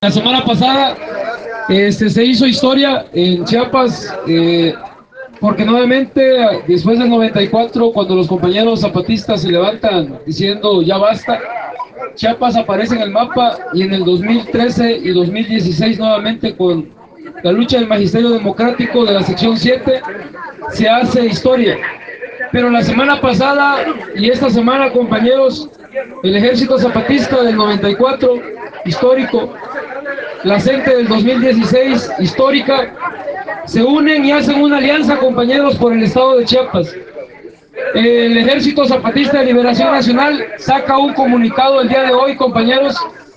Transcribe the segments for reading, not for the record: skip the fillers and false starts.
La semana pasada se hizo historia en Chiapas porque nuevamente después del 94, cuando los compañeros zapatistas se levantan diciendo ya basta, Chiapas aparece en el mapa, y en el 2013 y 2016 nuevamente con la lucha del Magisterio Democrático de la sección 7 se hace historia. Pero la semana pasada y esta semana, compañeros, el Ejército Zapatista del 94, histórico, la CENTE del 2016, histórica, se unen y hacen una alianza, compañeros, por el estado de Chiapas. El Ejército Zapatista de Liberación Nacional saca un comunicado el día de hoy, compañeros,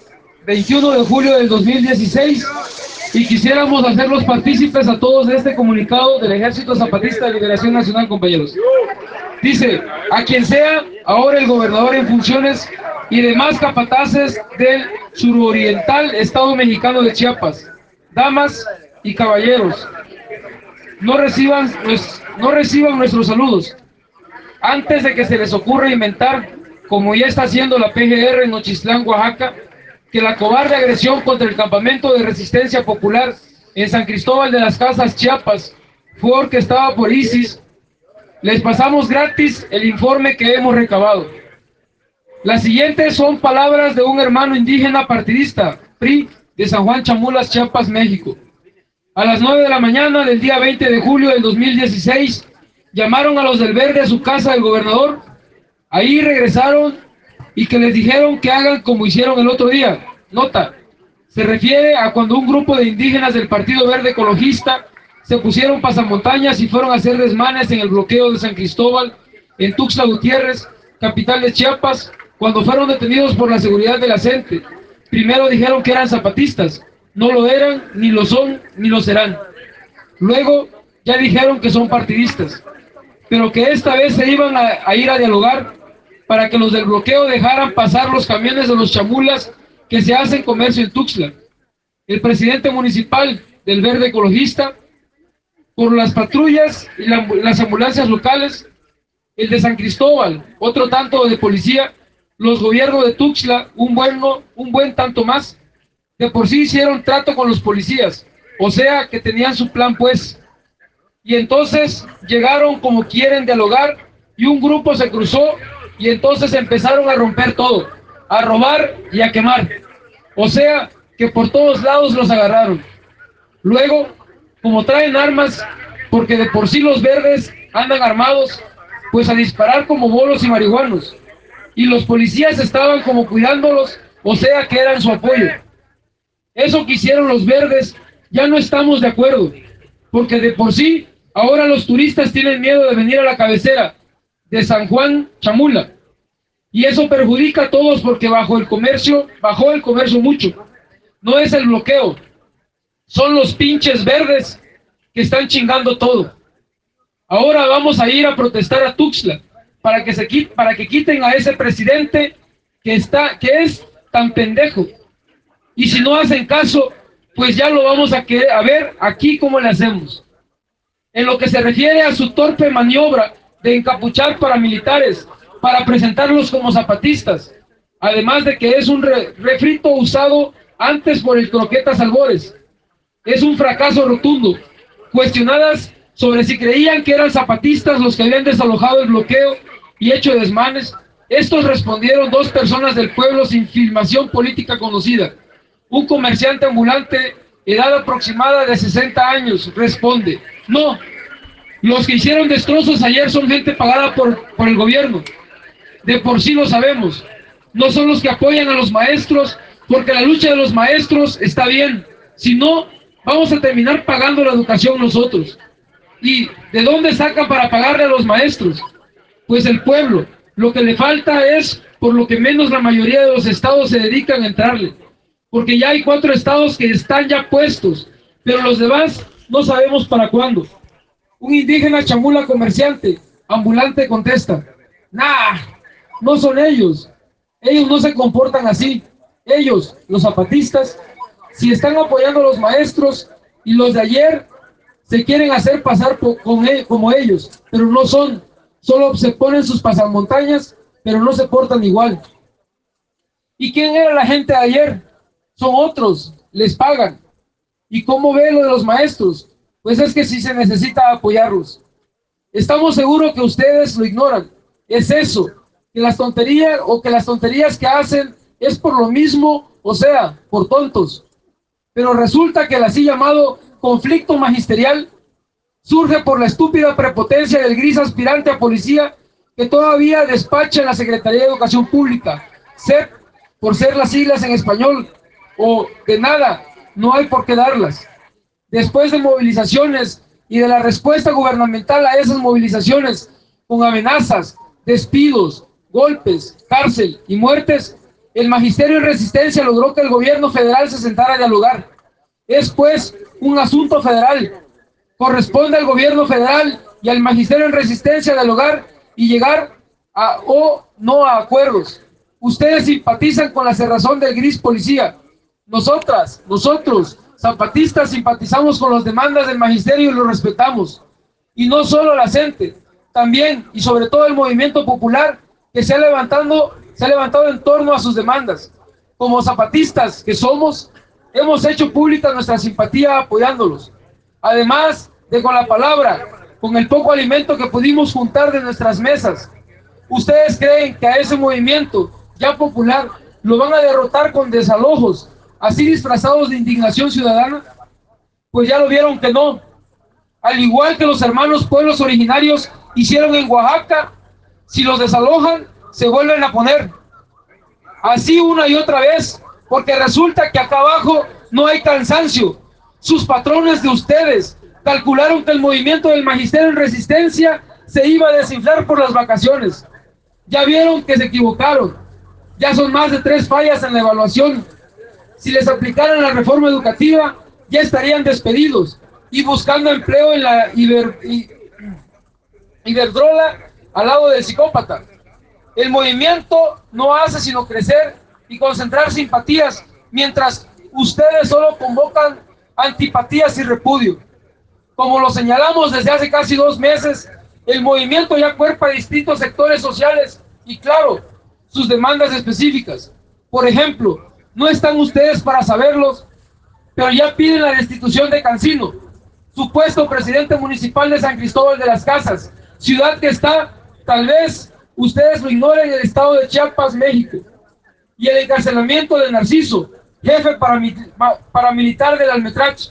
21 de julio del 2016, y quisiéramos hacerlos partícipes a todos de este comunicado del Ejército Zapatista de Liberación Nacional, compañeros. Dice: a quien sea ahora el gobernador en funciones y demás capataces del suroriental estado mexicano de Chiapas, damas y caballeros, no reciban nuestros saludos antes de que se les ocurra inventar, como ya está haciendo la PGR en Nochistlán, Oaxaca, que la cobarde agresión contra el campamento de resistencia popular en San Cristóbal de las Casas, Chiapas, fue orquestada por ISIS. Les pasamos gratis el informe que hemos recabado. Las siguientes son palabras de un hermano indígena partidista, PRI, de San Juan Chamulas, Chiapas, México. A las 9 de la mañana del día 20 de julio del 2016, llamaron a los del Verde a su casa del gobernador. Ahí regresaron y que les dijeron que hagan como hicieron el otro día. Nota: se refiere a cuando un grupo de indígenas del Partido Verde Ecologista se pusieron pasamontañas y fueron a hacer desmanes en el bloqueo de San Cristóbal, en Tuxtla Gutiérrez, capital de Chiapas, cuando fueron detenidos por la seguridad de la CENTE. Primero dijeron que eran zapatistas, no lo eran, ni lo son, ni lo serán. Luego ya dijeron que son partidistas, pero que esta vez se iban a ir a dialogar para que los del bloqueo dejaran pasar los camiones de los chamulas que se hacen comercio en Tuxtla. El presidente municipal del Verde Ecologista, por las patrullas y las ambulancias locales, el de San Cristóbal, otro tanto de policía, los gobiernos de Tuxtla, un buen tanto más. De por sí hicieron trato con los policías, o sea que tenían su plan, pues. Y entonces llegaron como quieren dialogar, y un grupo se cruzó, y entonces empezaron a romper todo, a robar y a quemar. O sea que por todos lados los agarraron. Luego, como traen armas, porque de por sí los verdes andan armados, pues a disparar como bolos y marihuanos. Y los policías estaban como cuidándolos, o sea que eran su apoyo. Eso que hicieron los verdes, ya no estamos de acuerdo, porque de por sí, ahora los turistas tienen miedo de venir a la cabecera de San Juan Chamula. Y eso perjudica a todos porque bajó el comercio mucho. No es el bloqueo, son los pinches verdes que están chingando todo. Ahora vamos a ir a protestar a Tuxtla para que quiten a ese presidente que es tan pendejo. Y si no hacen caso, pues ya lo vamos a ver aquí cómo le hacemos. En lo que se refiere a su torpe maniobra de encapuchar paramilitares para presentarlos como zapatistas, además de que es un refrito usado antes por el Croquetas Albores, es un fracaso rotundo. Cuestionadas sobre si creían que eran zapatistas los que habían desalojado el bloqueo y hecho desmanes, estos respondieron dos personas del pueblo sin filmación política conocida. Un comerciante ambulante, edad aproximada de 60 años, responde: no, los que hicieron destrozos ayer son gente pagada por el gobierno. De por sí lo sabemos. No son los que apoyan a los maestros, porque la lucha de los maestros está bien. Si no, vamos a terminar pagando la educación nosotros. ¿Y de dónde sacan para pagarle a los maestros? Pues el pueblo. Lo que le falta es, por lo que menos la mayoría de los estados se dedican a entrarle. Porque ya hay 4 estados que están ya puestos, pero los demás no sabemos para cuándo. Un indígena chamula comerciante, ambulante, contesta: nah, no son ellos. Ellos no se comportan así. Ellos, los zapatistas, si están apoyando a los maestros, y los de ayer se quieren hacer pasar como ellos, pero no son. Solo se ponen sus pasamontañas, pero no se portan igual. ¿Y quién era la gente de ayer? Son otros, les pagan. ¿Y cómo ve lo de los maestros? Pues es que sí se necesita apoyarlos. Estamos seguros que ustedes lo ignoran. Es eso, que las tonterías que hacen es por lo mismo, o sea, por tontos. Pero resulta que el así llamado conflicto magisterial surge por la estúpida prepotencia del gris aspirante a policía que todavía despacha en la Secretaría de Educación Pública, SEP, por ser las siglas en español, o de nada, no hay por qué darlas. Después de movilizaciones y de la respuesta gubernamental a esas movilizaciones, con amenazas, despidos, golpes, cárcel y muertes, el Magisterio en Resistencia logró que el gobierno federal se sentara a dialogar. Es pues un asunto federal. Corresponde al gobierno federal y al Magisterio en Resistencia dialogar y llegar a o no a acuerdos. Ustedes simpatizan con la cerrazón del gris policía. Nosotros, zapatistas, simpatizamos con las demandas del magisterio y lo respetamos. Y no solo la gente, también y sobre todo el movimiento popular que se ha levantado en torno a sus demandas. Como zapatistas que somos, hemos hecho pública nuestra simpatía apoyándolos. Además de con la palabra, con el poco alimento que pudimos juntar de nuestras mesas. ¿Ustedes creen que a ese movimiento ya popular lo van a derrotar con desalojos, así disfrazados de indignación ciudadana? Pues ya lo vieron que no. Al igual que los hermanos pueblos originarios hicieron en Oaxaca, si los desalojan, se vuelven a poner. Así una y otra vez, porque resulta que acá abajo no hay cansancio. Sus patrones de ustedes calcularon que el movimiento del Magisterio en Resistencia se iba a desinflar por las vacaciones. Ya vieron que se equivocaron. Ya son más de 3 fallas en la evaluación. Si les aplicaran la reforma educativa, ya estarían despedidos y buscando empleo en la Iberdrola al lado del psicópata. El movimiento no hace sino crecer y concentrar simpatías, mientras ustedes solo convocan antipatías y repudio. Como lo señalamos desde hace casi 2 meses, el movimiento ya cuerpa distintos sectores sociales y, claro, sus demandas específicas. Por ejemplo, no están ustedes para saberlos, pero ya piden la destitución de Cancino, supuesto presidente municipal de San Cristóbal de las Casas, ciudad que está, tal vez ustedes lo ignoren, en el estado de Chiapas, México, y el encarcelamiento de Narciso, jefe paramilitar del Almetrach.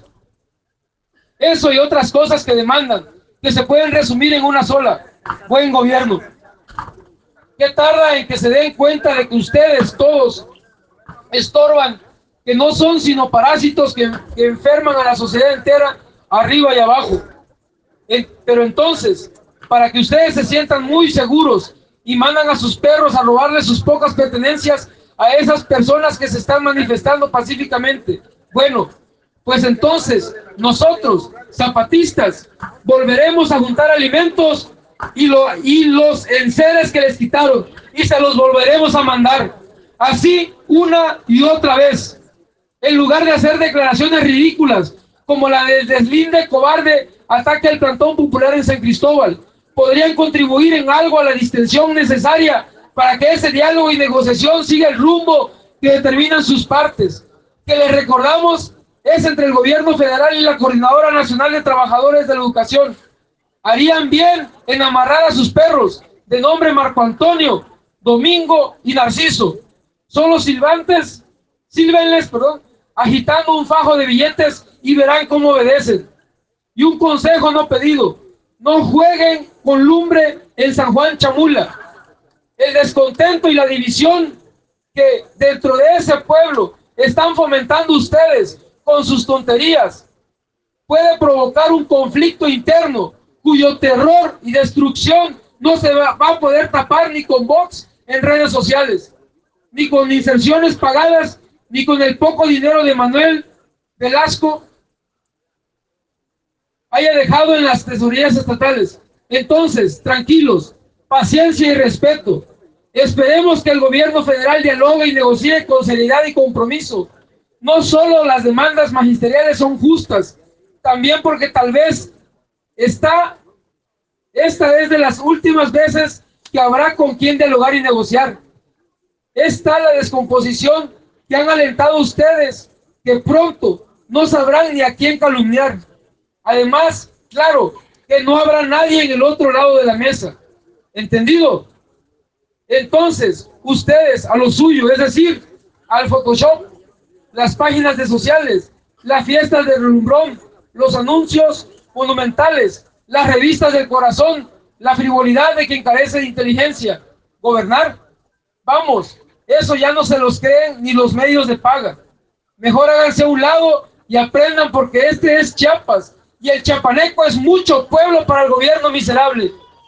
Eso y otras cosas que demandan, que se pueden resumir en una sola: buen gobierno. ¿Qué tarda en que se den cuenta de que ustedes todos estorban, que no son sino parásitos que enferman a la sociedad entera, arriba y abajo? Pero entonces, para que ustedes se sientan muy seguros y mandan a sus perros a robarles sus pocas pertenencias a esas personas que se están manifestando pacíficamente, bueno, pues entonces nosotros, zapatistas, volveremos a juntar alimentos y los enseres que les quitaron, y se los volveremos a mandar, así una y otra vez, en lugar de hacer declaraciones ridículas como la del deslinde cobarde ataque al plantón popular en San Cristóbal. Podrían contribuir en algo a la distensión necesaria para que ese diálogo y negociación siga el rumbo que determinan sus partes, que les recordamos es entre el gobierno federal y la Coordinadora Nacional de Trabajadores de la Educación. Harían bien en amarrar a sus perros, de nombre Marco Antonio, Domingo y Narciso. Son los sílvenles, agitando un fajo de billetes, y verán cómo obedecen. Y un consejo no pedido: no jueguen con lumbre en San Juan Chamula. El descontento y la división que dentro de ese pueblo están fomentando ustedes con sus tonterías puede provocar un conflicto interno cuyo terror y destrucción no se va a poder tapar ni con bots en redes sociales, ni con inserciones pagadas, ni con el poco dinero de Manuel Velasco haya dejado en las tesorerías estatales. Entonces, tranquilos, paciencia y respeto. Esperemos que el gobierno federal dialogue y negocie con seriedad y compromiso. No solo las demandas magisteriales son justas, también porque tal vez esta es de las últimas veces que habrá con quien dialogar y negociar. Está la descomposición que han alentado ustedes que pronto no sabrán ni a quién calumniar. Además, claro, que no habrá nadie en el otro lado de la mesa. ¿Entendido? Entonces, ustedes a lo suyo, es decir, al Photoshop, las páginas de sociales, las fiestas de relumbrón, los anuncios monumentales, las revistas del corazón, la frivolidad de quien carece de inteligencia. Gobernar, vamos, eso ya no se los creen ni los medios de paga. Mejor háganse a un lado y aprendan, porque este es Chiapas y el chiapaneco es mucho pueblo para el gobierno miserable.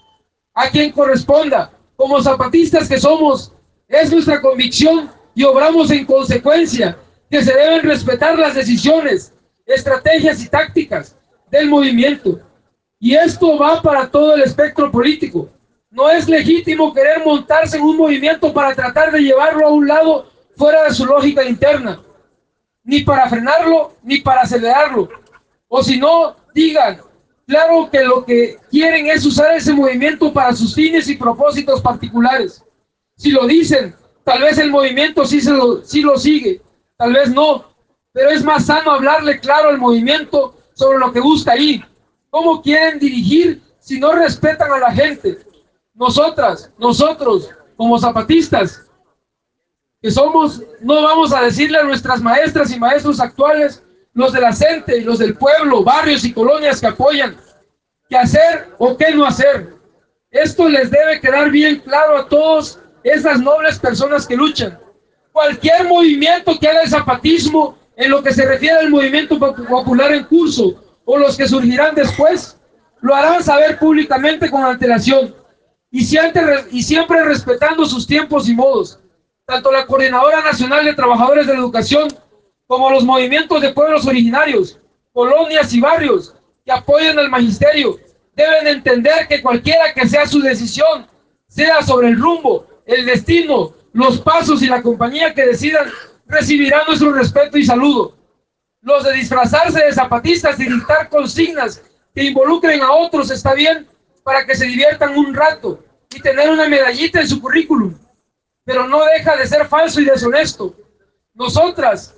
A quien corresponda, como zapatistas que somos, es nuestra convicción y obramos en consecuencia que se deben respetar las decisiones, estrategias y tácticas del movimiento. Y esto va para todo el espectro político. No es legítimo querer montarse en un movimiento para tratar de llevarlo a un lado fuera de su lógica interna, ni para frenarlo, ni para acelerarlo. O si no, digan, claro que lo que quieren es usar ese movimiento para sus fines y propósitos particulares. Si lo dicen, tal vez el movimiento sí lo sigue, tal vez no, pero es más sano hablarle claro al movimiento sobre lo que busca ahí. ¿Cómo quieren dirigir si no respetan a la gente? Nosotros, como zapatistas que somos, no vamos a decirle a nuestras maestras y maestros actuales, los de la CENTE y los del pueblo, barrios y colonias que apoyan, qué hacer o qué no hacer. Esto les debe quedar bien claro a todas esas nobles personas que luchan. Cualquier movimiento que haga el zapatismo en lo que se refiere al movimiento popular en curso o los que surgirán después, lo harán saber públicamente con antelación y siempre respetando sus tiempos y modos. Tanto la Coordinadora Nacional de Trabajadores de la Educación como los movimientos de pueblos originarios, colonias y barrios que apoyan al magisterio deben entender que cualquiera que sea su decisión, sea sobre el rumbo, el destino, los pasos y la compañía que decidan, recibirán nuestro respeto y saludo. Los de disfrazarse de zapatistas y dictar consignas que involucren a otros está bien para que se diviertan un rato y tener una medallita en su currículum, pero no deja de ser falso y deshonesto. Nosotros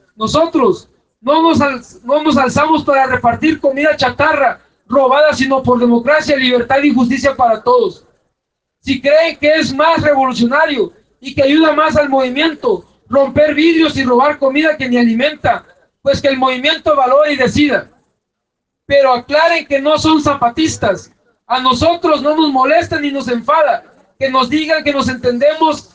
no nos alzamos para repartir comida chatarra robada, sino por democracia, libertad y justicia para todos. Si creen que es más revolucionario y que ayuda más al movimiento romper vidrios y robar comida que ni alimenta, pues que el movimiento valore y decida. Pero aclaren que no son zapatistas. A nosotros no nos molesta ni nos enfada que nos digan que no entendemos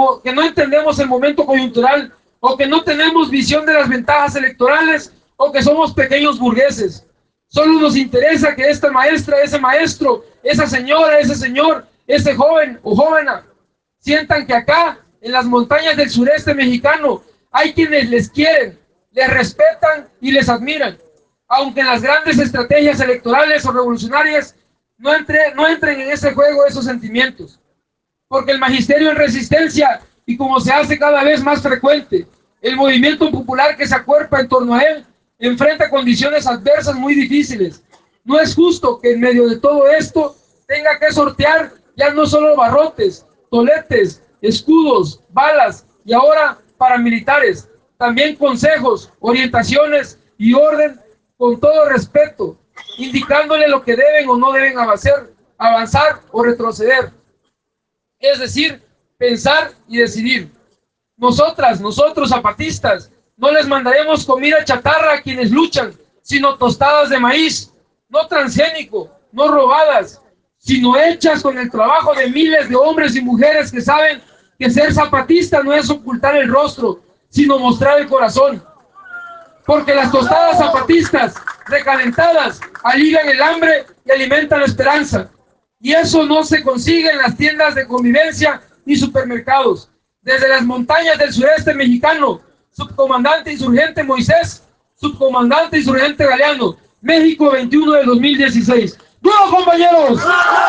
el momento coyuntural, o que no tenemos visión de las ventajas electorales, o que somos pequeños burgueses. Solo nos interesa que esta maestra, ese maestro, esa señora, ese señor, ese joven o jóvena sientan que acá, en las montañas del sureste mexicano, hay quienes les quieren, les respetan y les admiran, aunque en las grandes estrategias electorales o revolucionarias no entren en ese juego esos sentimientos. Porque el magisterio en resistencia, y como se hace cada vez más frecuente, el movimiento popular que se acuerpa en torno a él, enfrenta condiciones adversas muy difíciles. No es justo que en medio de todo esto tenga que sortear ya no solo barrotes, toletes, escudos, balas y ahora paramilitares, también consejos, orientaciones y orden con todo respeto, indicándole lo que deben o no deben avanzar o retroceder. Es decir, pensar y decidir. Nosotros zapatistas, no les mandaremos comida chatarra a quienes luchan, sino tostadas de maíz, no transgénico, no robadas, sino hechas con el trabajo de miles de hombres y mujeres que saben que ser zapatista no es ocultar el rostro, sino mostrar el corazón. Porque las tostadas zapatistas recalentadas alivian el hambre y alimentan la esperanza. Y eso no se consigue en las tiendas de convivencia ni supermercados. Desde las montañas del sureste mexicano, subcomandante insurgente Moisés, subcomandante insurgente Galeano, México 21 de 2016. ¡Duro, compañeros!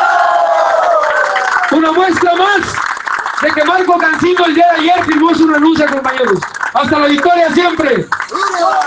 Una muestra más de que Marco Cancino el día de ayer firmó su renuncia, compañeros. Hasta la victoria siempre.